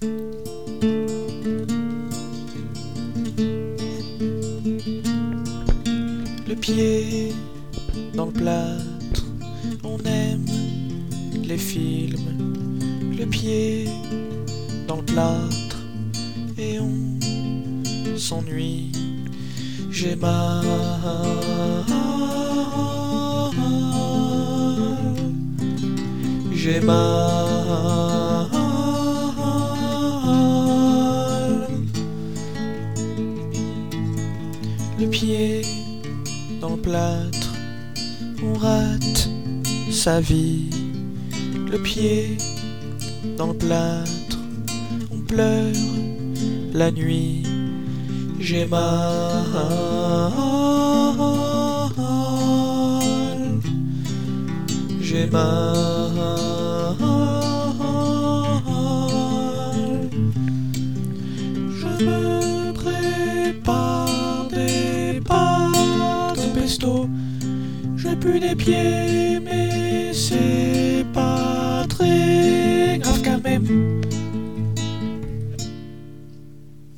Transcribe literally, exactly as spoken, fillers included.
Le pied dans le plâtre, on aime les films. Le pied dans le plâtre et on s'ennuie. J'ai mal, j'ai mal. Le pied dans le plâtre, on rate sa vie. Le pied dans le plâtre, on pleure la nuit. J'ai mal, j'ai mal. Je me prépare des pâtes au pesto. J'ai plus des pieds, mais c'est pas très grave quand même.